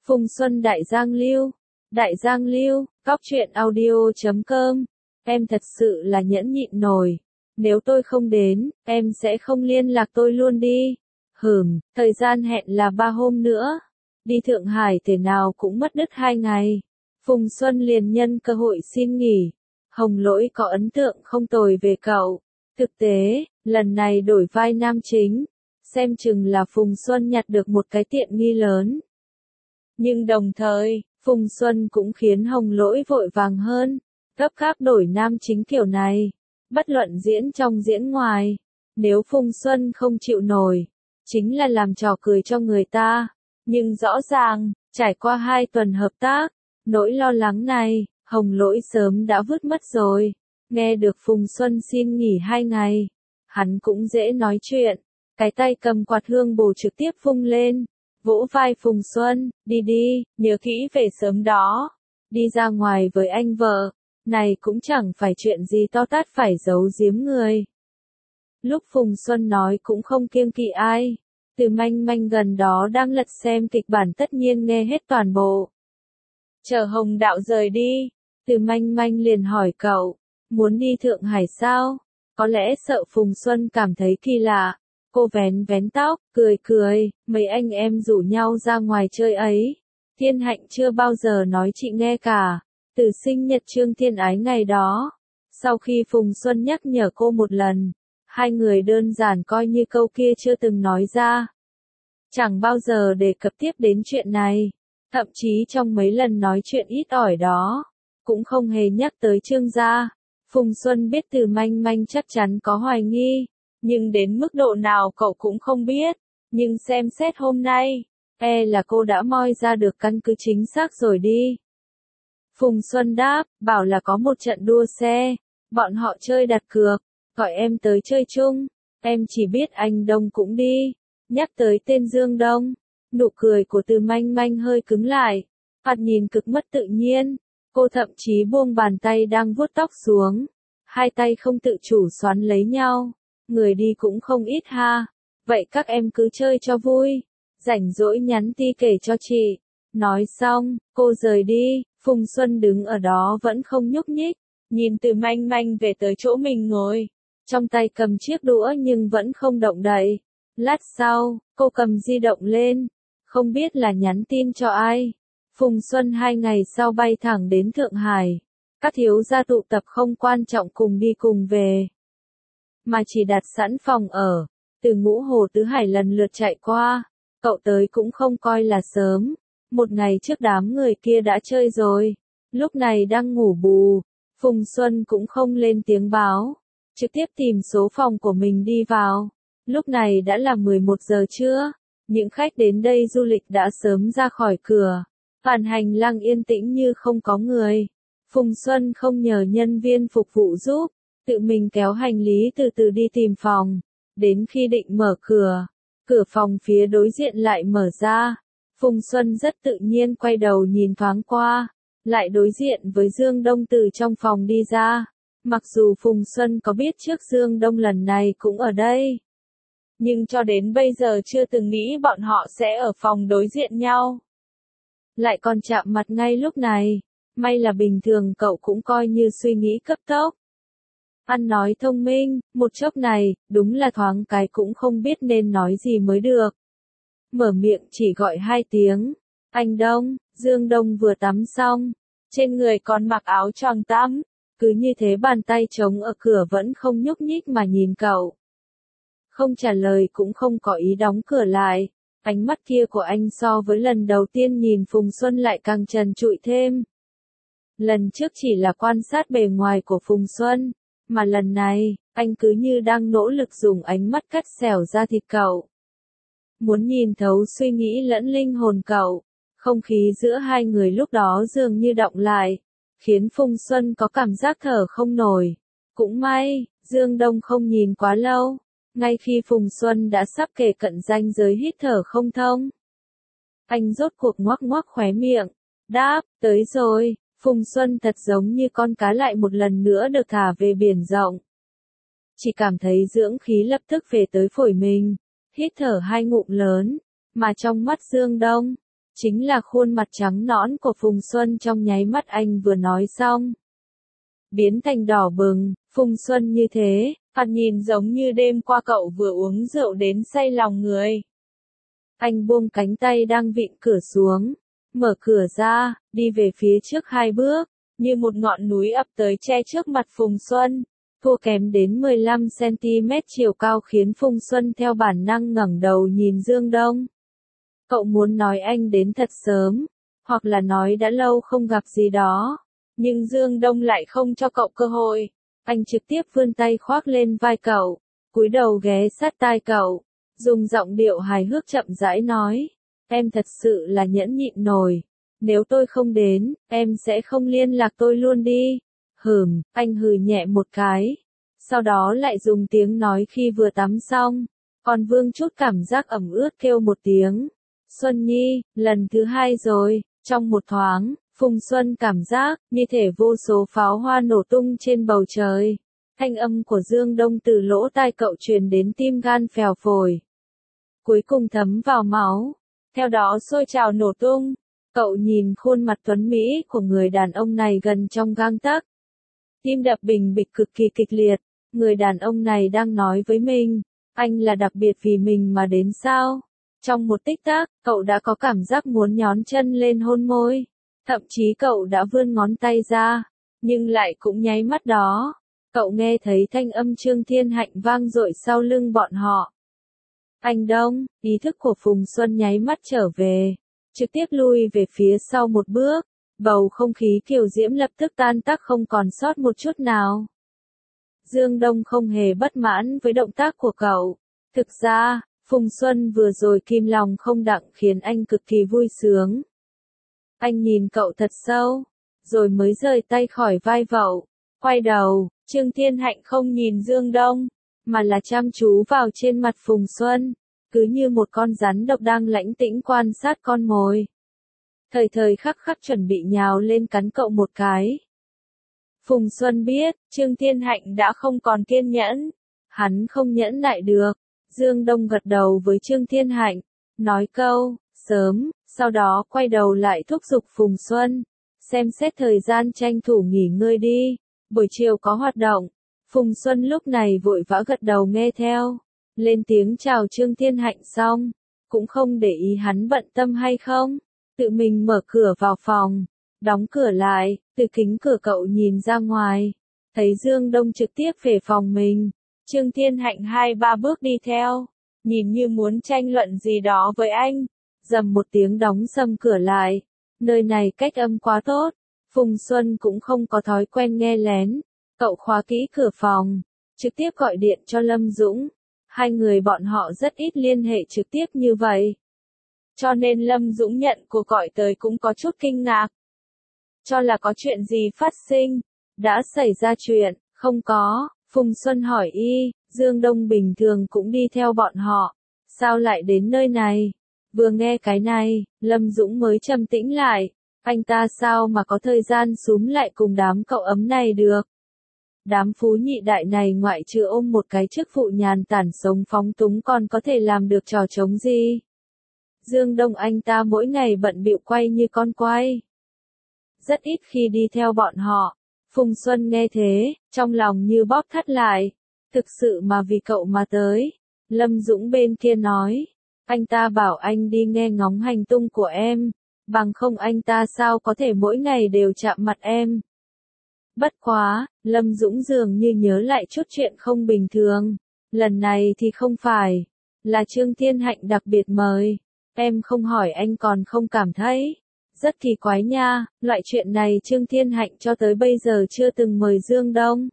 Phùng Xuân Đại Giang Lưu, Cóc truyện audio.com. Em thật sự là nhẫn nhịn nổi. Nếu tôi không đến, em sẽ không liên lạc tôi luôn đi. Thời gian hẹn là 3 hôm nữa. Đi Thượng Hải thế nào cũng mất đứt 2 ngày. Phùng Xuân liền nhân cơ hội xin nghỉ. Hồng Lỗi có ấn tượng không tồi về cậu. Thực tế, lần này đổi vai nam chính, xem chừng là Phùng Xuân nhặt được một cái tiện nghi lớn. Nhưng đồng thời, Phùng Xuân cũng khiến Hồng Lỗi vội vàng hơn, gấp gáp đổi nam chính kiểu này. Bất luận diễn trong diễn ngoài, nếu Phùng Xuân không chịu nổi, chính là làm trò cười cho người ta. Nhưng rõ ràng, trải qua 2 tuần hợp tác, nỗi lo lắng này, Hồng Lỗi sớm đã vứt mất rồi. Nghe được Phùng Xuân xin nghỉ 2 ngày, hắn cũng dễ nói chuyện, cái tay cầm quạt hương bồ trực tiếp vung lên, vỗ vai Phùng Xuân, đi, nhớ kỹ về sớm đó, đi ra ngoài với anh vợ, này cũng chẳng phải chuyện gì to tát phải giấu giếm người. Lúc Phùng Xuân nói cũng không kiêng kỵ ai, Từ Manh Manh gần đó đang lật xem kịch bản tất nhiên nghe hết toàn bộ. Chờ Hồng đạo rời đi, Từ Manh Manh liền hỏi cậu, muốn đi Thượng Hải sao? Có lẽ sợ Phùng Xuân cảm thấy kỳ lạ. Cô vén vén tóc, cười, mấy anh em rủ nhau ra ngoài chơi ấy. Thiên Hạnh chưa bao giờ nói chị nghe cả. Từ sinh nhật Trương Thiên Ái ngày đó. Sau khi Phùng Xuân nhắc nhở cô một lần, hai người đơn giản coi như câu kia chưa từng nói ra. Chẳng bao giờ đề cập tiếp đến chuyện này. Thậm chí trong mấy lần nói chuyện ít ỏi đó, cũng không hề nhắc tới Trương gia. Phùng Xuân biết Từ Manh Manh chắc chắn có hoài nghi, nhưng đến mức độ nào cậu cũng không biết. Nhưng xem xét hôm nay, là cô đã moi ra được căn cứ chính xác rồi đi. Phùng Xuân đáp, bảo là có một trận đua xe, bọn họ chơi đặt cược, gọi em tới chơi chung. Em chỉ biết anh Đông cũng đi. Nhắc tới tên Dương Đông, nụ cười của Từ Manh Manh hơi cứng lại, mặt nhìn cực mất tự nhiên. Cô thậm chí buông bàn tay đang vuốt tóc xuống, hai tay không tự chủ xoắn lấy nhau. Người đi cũng không ít ha. Vậy các em cứ chơi cho vui, rảnh rỗi nhắn ti kể cho chị. Nói xong, cô rời đi. Phùng Xuân đứng ở đó vẫn không nhúc nhích, nhìn Từ Manh Manh về tới chỗ mình ngồi, trong tay cầm chiếc đũa nhưng vẫn không động đậy. Lát sau, cô cầm di động lên, không biết là nhắn tin cho ai. Phùng Xuân 2 ngày sau bay thẳng đến Thượng Hải. Các thiếu gia tụ tập không quan trọng cùng đi cùng về, mà chỉ đặt sẵn phòng ở. Từ Ngũ Hồ Tứ Hải lần lượt chạy qua, cậu tới cũng không coi là sớm. Một ngày trước đám người kia đã chơi rồi, lúc này đang ngủ bù. Phùng Xuân cũng không lên tiếng báo, trực tiếp tìm số phòng của mình đi vào. Lúc này đã là 11 giờ trưa, những khách đến đây du lịch đã sớm ra khỏi cửa. Toàn hành lang yên tĩnh như không có người. Phùng Xuân không nhờ nhân viên phục vụ giúp, tự mình kéo hành lý từ từ đi tìm phòng. Đến khi định mở cửa, cửa phòng phía đối diện lại mở ra. Phùng Xuân rất tự nhiên quay đầu nhìn thoáng qua, lại đối diện với Dương Đông từ trong phòng đi ra. Mặc dù Phùng Xuân có biết trước Dương Đông lần này cũng ở đây, nhưng cho đến bây giờ chưa từng nghĩ bọn họ sẽ ở phòng đối diện nhau. Lại còn chạm mặt ngay lúc này, may là bình thường cậu cũng coi như suy nghĩ cấp tốc. Ăn nói thông minh, một chốc này, đúng là thoáng cái cũng không biết nên nói gì mới được. Mở miệng chỉ gọi 2 tiếng. Anh Đông. Dương Đông vừa tắm xong, trên người còn mặc áo choàng tắm, cứ như thế bàn tay trống ở cửa vẫn không nhúc nhích mà nhìn cậu. Không trả lời cũng không có ý đóng cửa lại. Ánh mắt kia của anh so với lần đầu tiên nhìn Phùng Xuân lại càng trần trụi thêm. Lần trước chỉ là quan sát bề ngoài của Phùng Xuân, mà lần này, anh cứ như đang nỗ lực dùng ánh mắt cắt xẻo da thịt cậu. Muốn nhìn thấu suy nghĩ lẫn linh hồn cậu. Không khí giữa hai người lúc đó dường như động lại, khiến Phùng Xuân có cảm giác thở không nổi. Cũng may, Dương Đông không nhìn quá lâu. Ngay khi Phùng Xuân đã sắp kề cận ranh giới hít thở không thông, anh rốt cuộc ngoác ngoác khóe miệng, đáp, tới rồi. Phùng Xuân thật giống như con cá lại một lần nữa được thả về biển rộng. Chỉ cảm thấy dưỡng khí lập tức về tới phổi mình, hít thở 2 ngụm lớn, mà trong mắt Dương Đông, chính là khuôn mặt trắng nõn của Phùng Xuân trong nháy mắt anh vừa nói xong. Biến thành đỏ bừng, Phùng Xuân như thế, thoạt nhìn giống như đêm qua cậu vừa uống rượu đến say lòng người. Anh buông cánh tay đang vịn cửa xuống, mở cửa ra, đi về phía trước 2 bước, như một ngọn núi ập tới che trước mặt Phùng Xuân, thua kém đến 15cm chiều cao khiến Phùng Xuân theo bản năng ngẩng đầu nhìn Dương Đông. Cậu muốn nói anh đến thật sớm, hoặc là nói đã lâu không gặp gì đó, nhưng Dương Đông lại không cho cậu cơ hội. Anh trực tiếp vươn tay khoác lên vai cậu, cúi đầu ghé sát tai cậu, dùng giọng điệu hài hước chậm rãi nói, em thật sự là nhẫn nhịn nổi, nếu tôi không đến, em sẽ không liên lạc tôi luôn đi. Anh hừ nhẹ một cái, sau đó lại dùng tiếng nói khi vừa tắm xong, còn vương chút cảm giác ẩm ướt kêu một tiếng. Xuân Nhi, lần thứ 2 rồi, trong một thoáng, Phùng Xuân cảm giác như thể vô số pháo hoa nổ tung trên bầu trời. Thanh âm của Dương Đông từ lỗ tai cậu truyền đến tim gan phèo phổi. Cuối cùng thấm vào máu, theo đó sôi trào nổ tung. Cậu nhìn khuôn mặt tuấn Mỹ của người đàn ông này gần trong gang tấc. Tim đập bình bịch cực kỳ kịch liệt, người đàn ông này đang nói với mình, anh là đặc biệt vì mình mà đến sao? Trong một tích tắc, cậu đã có cảm giác muốn nhón chân lên hôn môi. Thậm chí cậu đã vươn ngón tay ra, nhưng lại cũng nháy mắt đó. Cậu nghe thấy thanh âm Trương Thiên Hạnh vang dội sau lưng bọn họ. Anh Đông, ý thức của Phùng Xuân nháy mắt trở về, trực tiếp lui về phía sau một bước, bầu không khí kiều diễm lập tức tan tác không còn sót một chút nào. Dương Đông không hề bất mãn với động tác của cậu. Thực ra, Phùng Xuân vừa rồi kim lòng không đặng khiến anh cực kỳ vui sướng. Anh nhìn cậu thật sâu, rồi mới rời tay khỏi vai cậu, quay đầu, Trương Thiên Hạnh không nhìn Dương Đông, mà là chăm chú vào trên mặt Phùng Xuân, cứ như một con rắn độc đang lãnh tĩnh quan sát con mồi. Thời thời khắc khắc chuẩn bị nhào lên cắn cậu một cái. Phùng Xuân biết, Trương Thiên Hạnh đã không còn kiên nhẫn, hắn không nhẫn nại được. Dương Đông gật đầu với Trương Thiên Hạnh, nói câu, sớm, sau đó quay đầu lại thúc giục Phùng Xuân, xem xét thời gian tranh thủ nghỉ ngơi đi, buổi chiều có hoạt động. Phùng Xuân lúc này vội vã gật đầu nghe theo, lên tiếng chào Trương Thiên Hạnh xong, cũng không để ý hắn bận tâm hay không, tự mình mở cửa vào phòng, đóng cửa lại, từ kính cửa cậu nhìn ra ngoài, thấy Dương Đông trực tiếp về phòng mình. Trương Thiên Hạnh 2-3 bước đi theo, nhìn như muốn tranh luận gì đó với anh, rầm một tiếng đóng sầm cửa lại, nơi này cách âm quá tốt, Phùng Xuân cũng không có thói quen nghe lén, cậu khóa kỹ cửa phòng, trực tiếp gọi điện cho Lâm Dũng, hai người bọn họ rất ít liên hệ trực tiếp như vậy. Cho nên Lâm Dũng nhận cuộc gọi tới cũng có chút kinh ngạc, cho là có chuyện gì phát sinh, đã xảy ra chuyện, không có. Phùng Xuân hỏi Dương Đông bình thường cũng đi theo bọn họ, sao lại đến nơi này? Vừa nghe cái này, Lâm Dũng mới trầm tĩnh lại, anh ta sao mà có thời gian xúm lại cùng đám cậu ấm này được? Đám phú nhị đại này ngoại trừ ôm một cái chức vụ nhàn tản sống phóng túng còn có thể làm được trò trống gì? Dương Đông anh ta mỗi ngày bận bịu quay như con quay, rất ít khi đi theo bọn họ. Phùng Xuân nghe thế, trong lòng như bóp thắt lại, thực sự mà vì cậu mà tới. Lâm Dũng bên kia nói, anh ta bảo anh đi nghe ngóng hành tung của em, bằng không anh ta sao có thể mỗi ngày đều chạm mặt em. Bất quá, Lâm Dũng dường như nhớ lại chút chuyện không bình thường, lần này thì không phải, là Trương Thiên Hạnh đặc biệt mời, em không hỏi anh còn không cảm thấy. Rất kỳ quái nha, loại chuyện này Trương Thiên Hạnh cho tới bây giờ chưa từng mời Dương Đông.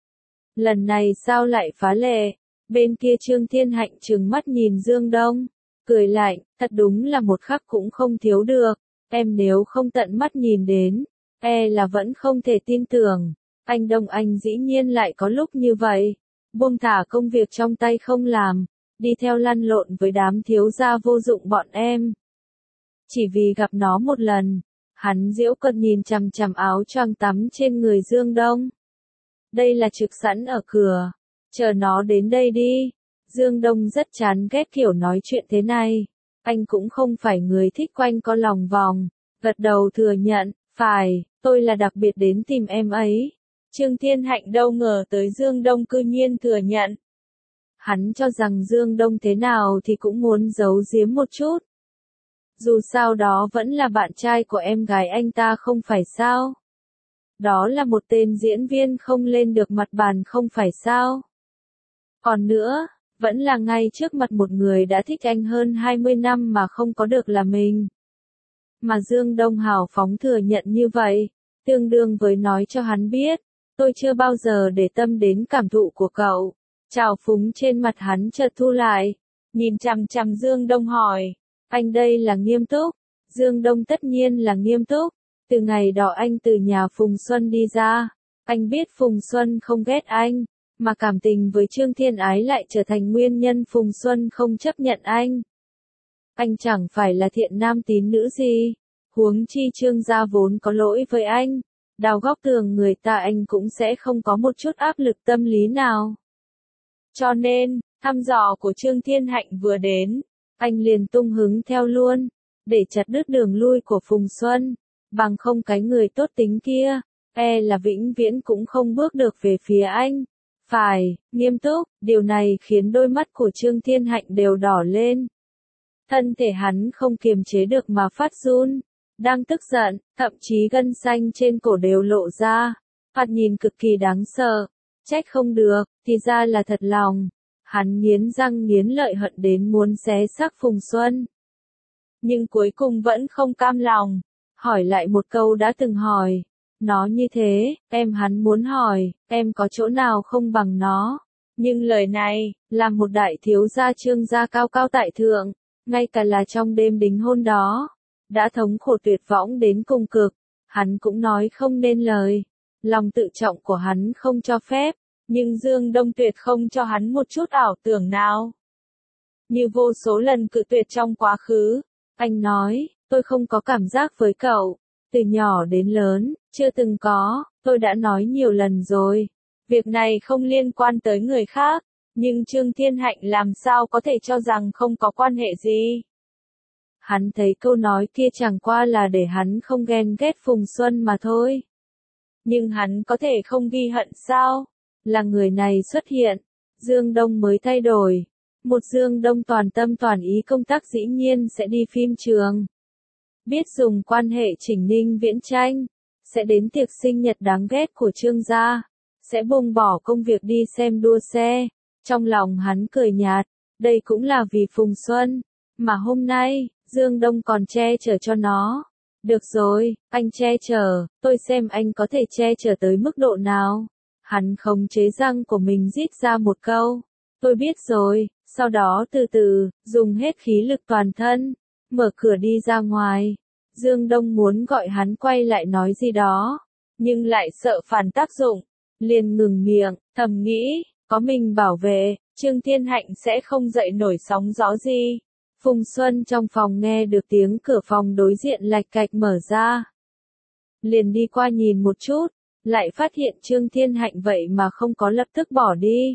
Lần này sao lại phá lệ? Bên kia Trương Thiên Hạnh trừng mắt nhìn Dương Đông, cười lạnh, thật đúng là một khắc cũng không thiếu được, em nếu không tận mắt nhìn đến, là vẫn không thể tin tưởng, anh Đông anh dĩ nhiên lại có lúc như vậy, buông thả công việc trong tay không làm, đi theo lăn lộn với đám thiếu gia vô dụng bọn em. Chỉ vì gặp nó một lần, hắn giễu cợt nhìn chằm chằm áo choàng tắm trên người Dương Đông. Đây là trực sẵn ở cửa, chờ nó đến đây đi. Dương Đông rất chán ghét kiểu nói chuyện thế này. Anh cũng không phải người thích quanh co lòng vòng, gật đầu thừa nhận, phải, tôi là đặc biệt đến tìm em ấy. Trương Thiên Hạnh đâu ngờ tới Dương Đông cư nhiên thừa nhận. Hắn cho rằng Dương Đông thế nào thì cũng muốn giấu giếm một chút. Dù sao đó vẫn là bạn trai của em gái anh ta không phải sao? Đó là một tên diễn viên không lên được mặt bàn không phải sao? Còn nữa, vẫn là ngay trước mặt một người đã thích anh hơn 20 năm mà không có được là mình. Mà Dương Đông hào phóng thừa nhận như vậy, tương đương với nói cho hắn biết, tôi chưa bao giờ để tâm đến cảm thụ của cậu. Trào phúng trên mặt hắn chợt thu lại, nhìn chằm chằm Dương Đông hỏi, anh đây là nghiêm túc? Dương Đông tất nhiên là nghiêm túc, từ ngày đó anh từ nhà Phùng Xuân đi ra, anh biết Phùng Xuân không ghét anh, mà cảm tình với Trương Thiên Ái lại trở thành nguyên nhân Phùng Xuân không chấp nhận anh. Anh chẳng phải là thiện nam tín nữ gì, huống chi Trương gia vốn có lỗi với anh, đào góc tường người ta anh cũng sẽ không có một chút áp lực tâm lý nào. Cho nên, thăm dò của Trương Thiên Hạnh vừa đến, anh liền tung hứng theo luôn, để chặt đứt đường lui của Phùng Xuân, bằng không cái người tốt tính kia, là vĩnh viễn cũng không bước được về phía anh. Phải, nghiêm túc, điều này khiến đôi mắt của Trương Thiên Hạnh đều đỏ lên. Thân thể hắn không kiềm chế được mà phát run, đang tức giận, thậm chí gân xanh trên cổ đều lộ ra, thoạt nhìn cực kỳ đáng sợ. Trách không được, thì ra là thật lòng. Hắn nghiến răng nghiến lợi hận đến muốn xé xác Phùng Xuân. Nhưng cuối cùng vẫn không cam lòng, hỏi lại một câu đã từng hỏi. Nó như thế, hắn muốn hỏi, em có chỗ nào không bằng nó. Nhưng lời này, là một đại thiếu gia Trương gia cao cao tại thượng, ngay cả là trong đêm đính hôn đó, đã thống khổ tuyệt vọng đến cùng cực, hắn cũng nói không nên lời. Lòng tự trọng của hắn không cho phép, nhưng Dương Đông tuyệt không cho hắn một chút ảo tưởng nào. Như vô số lần cự tuyệt trong quá khứ, anh nói, tôi không có cảm giác với cậu, từ nhỏ đến lớn, chưa từng có, tôi đã nói nhiều lần rồi. Việc này không liên quan tới người khác, nhưng Trương Thiên Hạnh làm sao có thể cho rằng không có quan hệ gì. Hắn thấy câu nói kia chẳng qua là để hắn không ghen ghét Phùng Xuân mà thôi. Nhưng hắn có thể không ghi hận sao? Là người này xuất hiện, Dương Đông mới thay đổi. Một Dương Đông toàn tâm toàn ý công tác dĩ nhiên sẽ đi phim trường. Biết dùng quan hệ chỉnh ninh viễn tranh, sẽ đến tiệc sinh nhật đáng ghét của Trương gia, sẽ buông bỏ công việc đi xem đua xe. Trong lòng hắn cười nhạt, đây cũng là vì Phùng Xuân, mà hôm nay, Dương Đông còn che chở cho nó. Được rồi, anh che chở, tôi xem anh có thể che chở tới mức độ nào. Hắn khống chế răng của mình rít ra một câu. Tôi biết rồi, sau đó từ từ, dùng hết khí lực toàn thân, mở cửa đi ra ngoài. Dương Đông muốn gọi hắn quay lại nói gì đó, nhưng lại sợ phản tác dụng, liền ngừng miệng, thầm nghĩ, có mình bảo vệ, Trương Thiên Hạnh sẽ không dậy nổi sóng gió gì. Phùng Xuân trong phòng nghe được tiếng cửa phòng đối diện lạch cạch mở ra. Liền đi qua nhìn một chút, lại phát hiện Trương Thiên Hạnh vậy mà không có lập tức bỏ đi.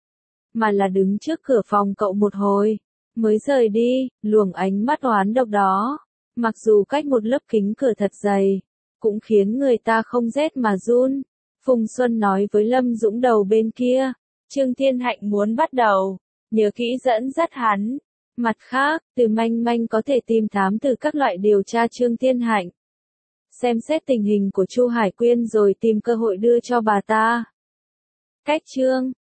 Mà là đứng trước cửa phòng cậu một hồi, mới rời đi, luồng ánh mắt oán độc đó. Mặc dù cách một lớp kính cửa thật dày, cũng khiến người ta không rét mà run. Phùng Xuân nói với Lâm Dũng đầu bên kia, Trương Thiên Hạnh muốn bắt đầu, nhớ kỹ dẫn dắt hắn. Mặt khác, từ manh manh có thể tìm thám từ các loại điều tra Trương Thiên Hạnh. Xem xét tình hình của Chu Hải Quyên rồi tìm cơ hội đưa cho bà ta. Cách chương